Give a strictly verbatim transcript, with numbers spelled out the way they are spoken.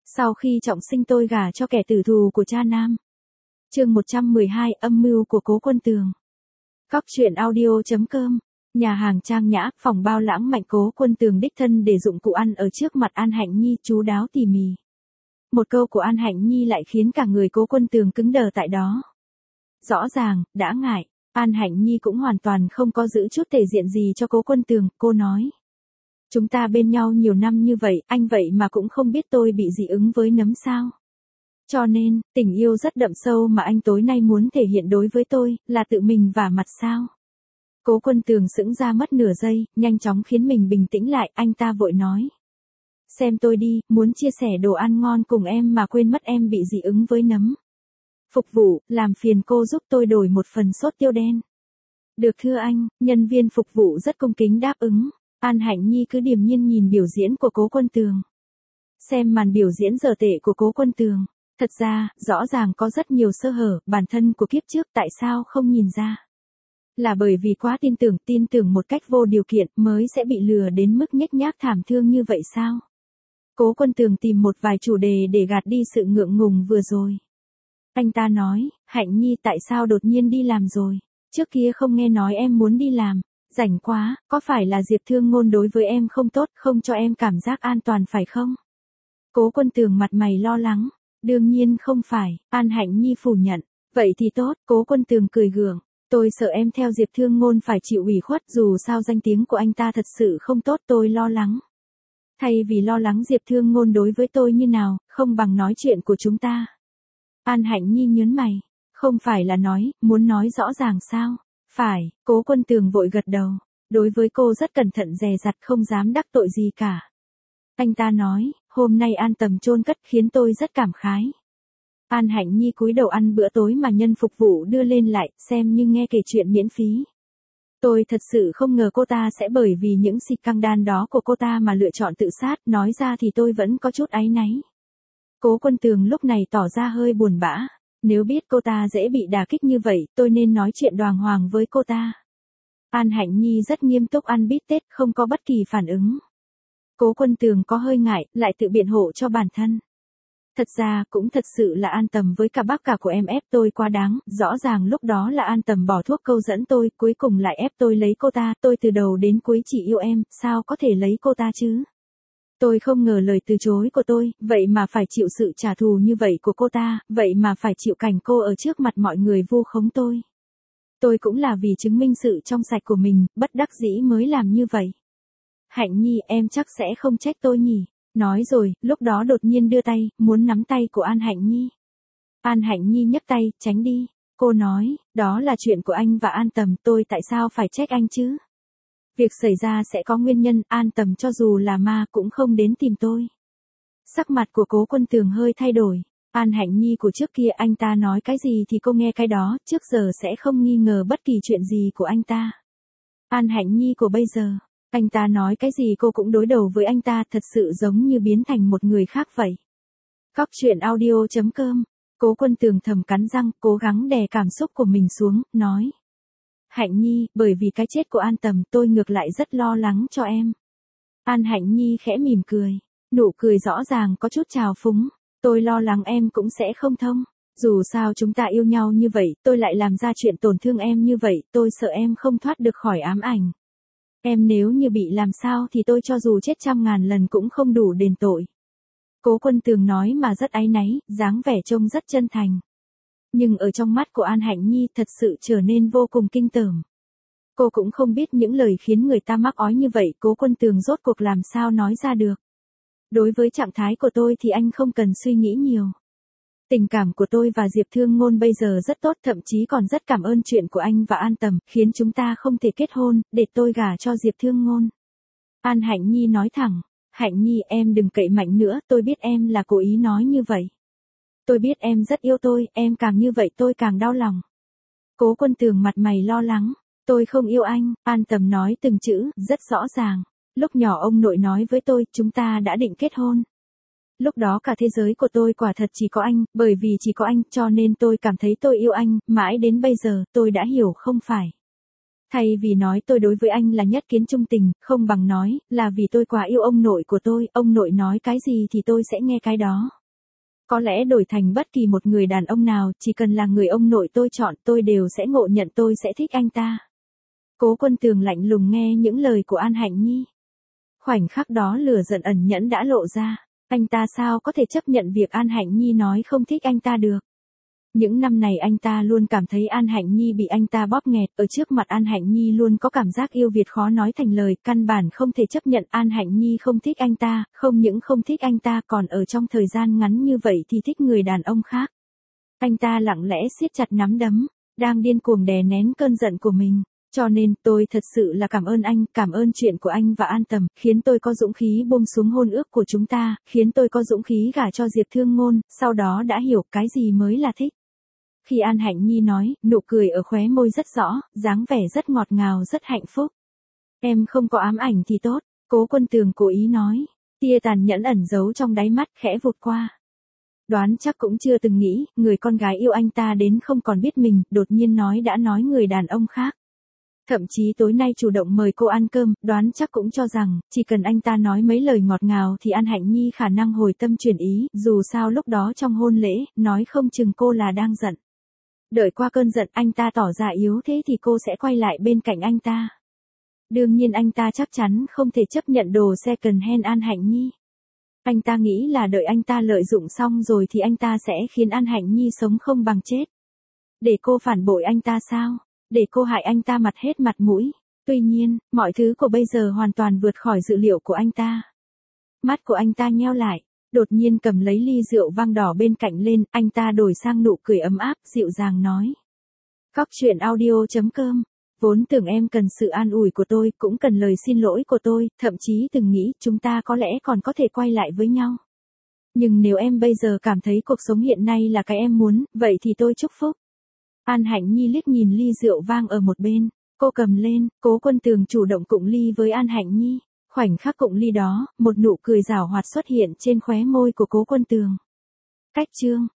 Sau khi trọng sinh tôi gả cho kẻ tử thù của cha nam. Chương một trăm mười hai, âm mưu của Cố Quân Tường. Cóc truyện audio chấm com. Nhà hàng trang nhã, phòng bao lãng mạn, Cố Quân Tường đích thân để dụng cụ ăn ở trước mặt An Hạnh Nhi, chú đáo tỉ mỉ. Một câu của An Hạnh Nhi lại khiến cả người Cố Quân Tường cứng đờ tại đó. Rõ ràng, đã ngại, An Hạnh Nhi cũng hoàn toàn không có giữ chút thể diện gì cho Cố Quân Tường, cô nói. Chúng ta bên nhau nhiều năm như vậy, anh vậy mà cũng không biết tôi bị dị ứng với nấm sao. Cho nên, tình yêu rất đậm sâu mà anh tối nay muốn thể hiện đối với tôi, là tự mình vả mặt sao. Cố Quân Tường sững ra mất nửa giây, nhanh chóng khiến mình bình tĩnh lại, anh ta vội nói. Xem tôi đi, muốn chia sẻ đồ ăn ngon cùng em mà quên mất em bị dị ứng với nấm. Phục vụ, làm phiền cô giúp tôi đổi một phần sốt tiêu đen. Được thưa anh, nhân viên phục vụ rất cung kính đáp ứng. An Hạnh Nhi cứ điềm nhiên nhìn biểu diễn của Cố Quân Tường. Xem màn biểu diễn dở tệ của Cố Quân Tường. Thật ra, rõ ràng có rất nhiều sơ hở, bản thân của kiếp trước tại sao không nhìn ra. Là bởi vì quá tin tưởng, tin tưởng một cách vô điều kiện mới sẽ bị lừa đến mức nhếch nhác thảm thương như vậy sao? Cố Quân Tường tìm một vài chủ đề để gạt đi sự ngượng ngùng vừa rồi. Anh ta nói, Hạnh Nhi tại sao đột nhiên đi làm rồi? Trước kia không nghe nói em muốn đi làm. Rảnh quá, có phải là Diệp Thương Ngôn đối với em không tốt, không cho em cảm giác an toàn phải không? Cố Quân Tường mặt mày lo lắng. Đương nhiên không phải, An Hạnh Nhi phủ nhận. Vậy thì tốt, Cố Quân Tường cười gượng. Tôi sợ em theo Diệp Thương Ngôn phải chịu ủy khuất, dù sao danh tiếng của anh ta thật sự không tốt, tôi lo lắng. Thay vì lo lắng Diệp Thương Ngôn đối với tôi như nào, không bằng nói chuyện của chúng ta. An Hạnh Nhi nhớn mày. Không phải là nói, muốn nói rõ ràng sao? Phải, Cố Quân Tường vội gật đầu. Đối với cô rất cẩn thận dè dặt, không dám đắc tội gì cả. Anh ta nói, hôm nay An Tầm chôn cất khiến tôi rất cảm khái. An Hạnh Nhi cúi đầu ăn bữa tối mà nhân phục vụ đưa lên lại, xem như nghe kể chuyện miễn phí. Tôi thật sự không ngờ cô ta sẽ bởi vì những xì căng đan đó của cô ta mà lựa chọn tự sát, nói ra thì tôi vẫn có chút áy náy. Cố Quân Tường lúc này tỏ ra hơi buồn bã. Nếu biết cô ta dễ bị đả kích như vậy, tôi nên nói chuyện đoàng hoàng với cô ta. An Hạnh Nhi rất nghiêm túc ăn bít tết, không có bất kỳ phản ứng. Cố Quân Tường có hơi ngại, lại tự biện hộ cho bản thân. Thật ra, cũng thật sự là An Tầm với cả bác cả của em ép tôi quá đáng, rõ ràng lúc đó là An Tầm bỏ thuốc câu dẫn tôi, cuối cùng lại ép tôi lấy cô ta, tôi từ đầu đến cuối chỉ yêu em, sao có thể lấy cô ta chứ? Tôi không ngờ lời từ chối của tôi, vậy mà phải chịu sự trả thù như vậy của cô ta, vậy mà phải chịu cảnh cô ở trước mặt mọi người vu khống tôi. Tôi cũng là vì chứng minh sự trong sạch của mình, bất đắc dĩ mới làm như vậy. Hạnh Nhi, em chắc sẽ không trách tôi nhỉ? Nói rồi, lúc đó đột nhiên đưa tay, muốn nắm tay của An Hạnh Nhi. An Hạnh Nhi nhấc tay, tránh đi. Cô nói, đó là chuyện của anh và An Tầm, tôi tại sao phải trách anh chứ? Việc xảy ra sẽ có nguyên nhân, An Tầm cho dù là ma cũng không đến tìm tôi. Sắc mặt của Cố Quân Tường hơi thay đổi. An Hạnh Nhi của trước kia anh ta nói cái gì thì cô nghe cái đó, trước giờ sẽ không nghi ngờ bất kỳ chuyện gì của anh ta. An Hạnh Nhi của bây giờ, anh ta nói cái gì cô cũng đối đầu với anh ta, thật sự giống như biến thành một người khác vậy. Cóc truyện audio chấm com. Cố Quân Tường thầm cắn răng, cố gắng đè cảm xúc của mình xuống, nói. Hạnh Nhi, bởi vì cái chết của An Tầm, tôi ngược lại rất lo lắng cho em. An Hạnh Nhi khẽ mỉm cười. Nụ cười rõ ràng có chút trào phúng. Tôi lo lắng em cũng sẽ không thông. Dù sao chúng ta yêu nhau như vậy, tôi lại làm ra chuyện tổn thương em như vậy, tôi sợ em không thoát được khỏi ám ảnh. Em nếu như bị làm sao thì tôi cho dù chết trăm ngàn lần cũng không đủ đền tội. Cố Quân Tường nói mà rất áy náy, dáng vẻ trông rất chân thành. Nhưng ở trong mắt của An Hạnh Nhi thật sự trở nên vô cùng kinh tởm. Cô cũng không biết những lời khiến người ta mắc ói như vậy, Cố Quân Tường rốt cuộc làm sao nói ra được. Đối với trạng thái của tôi thì anh không cần suy nghĩ nhiều. Tình cảm của tôi và Diệp Thương Ngôn bây giờ rất tốt, thậm chí còn rất cảm ơn chuyện của anh và An Tầm, khiến chúng ta không thể kết hôn, để tôi gả cho Diệp Thương Ngôn. An Hạnh Nhi nói thẳng, Hạnh Nhi em đừng cậy mạnh nữa, tôi biết em là cố ý nói như vậy. Tôi biết em rất yêu tôi, em càng như vậy tôi càng đau lòng. Cố Quân Tường mặt mày lo lắng, tôi không yêu anh, An Tầm nói từng chữ, rất rõ ràng. Lúc nhỏ ông nội nói với tôi, chúng ta đã định kết hôn. Lúc đó cả thế giới của tôi quả thật chỉ có anh, bởi vì chỉ có anh, cho nên tôi cảm thấy tôi yêu anh, mãi đến bây giờ, tôi đã hiểu không phải. Thay vì nói tôi đối với anh là nhất kiến trung tình, không bằng nói, là vì tôi quá yêu ông nội của tôi, ông nội nói cái gì thì tôi sẽ nghe cái đó. Có lẽ đổi thành bất kỳ một người đàn ông nào, chỉ cần là người ông nội tôi chọn, tôi đều sẽ ngộ nhận tôi sẽ thích anh ta. Cố Quân Tường lạnh lùng nghe những lời của An Hạnh Nhi. Khoảnh khắc đó lửa giận ẩn nhẫn đã lộ ra, anh ta sao có thể chấp nhận việc An Hạnh Nhi nói không thích anh ta được. Những năm này anh ta luôn cảm thấy An Hạnh Nhi bị anh ta bóp nghẹt, ở trước mặt An Hạnh Nhi luôn có cảm giác yêu Việt khó nói thành lời, căn bản không thể chấp nhận An Hạnh Nhi không thích anh ta, không những không thích anh ta còn ở trong thời gian ngắn như vậy thì thích người đàn ông khác. Anh ta lặng lẽ siết chặt nắm đấm, đang điên cuồng đè nén cơn giận của mình. Cho nên, tôi thật sự là cảm ơn anh, cảm ơn chuyện của anh và An Tầm, khiến tôi có dũng khí buông xuống hôn ước của chúng ta, khiến tôi có dũng khí gả cho Diệp Thương Ngôn, sau đó đã hiểu cái gì mới là thích. Khi An Hạnh Nhi nói, nụ cười ở khóe môi rất rõ, dáng vẻ rất ngọt ngào rất hạnh phúc. Em không có ám ảnh thì tốt, Cố Quân Tường cố ý nói, tia tàn nhẫn ẩn giấu trong đáy mắt khẽ vụt qua. Đoán chắc cũng chưa từng nghĩ, người con gái yêu anh ta đến không còn biết mình, đột nhiên nói đã nói người đàn ông khác. Thậm chí tối nay chủ động mời cô ăn cơm, đoán chắc cũng cho rằng, chỉ cần anh ta nói mấy lời ngọt ngào thì An Hạnh Nhi khả năng hồi tâm chuyển ý, dù sao lúc đó trong hôn lễ, nói không chừng cô là đang giận. Đợi qua cơn giận anh ta tỏ ra yếu thế thì cô sẽ quay lại bên cạnh anh ta. Đương nhiên anh ta chắc chắn không thể chấp nhận đồ second hand An Hạnh Nhi. Anh ta nghĩ là đợi anh ta lợi dụng xong rồi thì anh ta sẽ khiến An Hạnh Nhi sống không bằng chết. Để cô phản bội anh ta sao? Để cô hại anh ta mặt hết mặt mũi. Tuy nhiên, mọi thứ của bây giờ hoàn toàn vượt khỏi dự liệu của anh ta. Mắt của anh ta nheo lại, đột nhiên cầm lấy ly rượu vang đỏ bên cạnh lên, anh ta đổi sang nụ cười ấm áp, dịu dàng nói. Cóc truyện audio chấm com, vốn tưởng em cần sự an ủi của tôi, cũng cần lời xin lỗi của tôi, thậm chí từng nghĩ chúng ta có lẽ còn có thể quay lại với nhau. Nhưng nếu em bây giờ cảm thấy cuộc sống hiện nay là cái em muốn, vậy thì tôi chúc phúc. An Hạnh Nhi liếc nhìn ly rượu vang ở một bên, cô cầm lên, Cố Quân Tường chủ động cụng ly với An Hạnh Nhi. Khoảnh khắc cụng ly đó, một nụ cười giảo hoạt xuất hiện trên khóe môi của Cố Quân Tường. Cách chương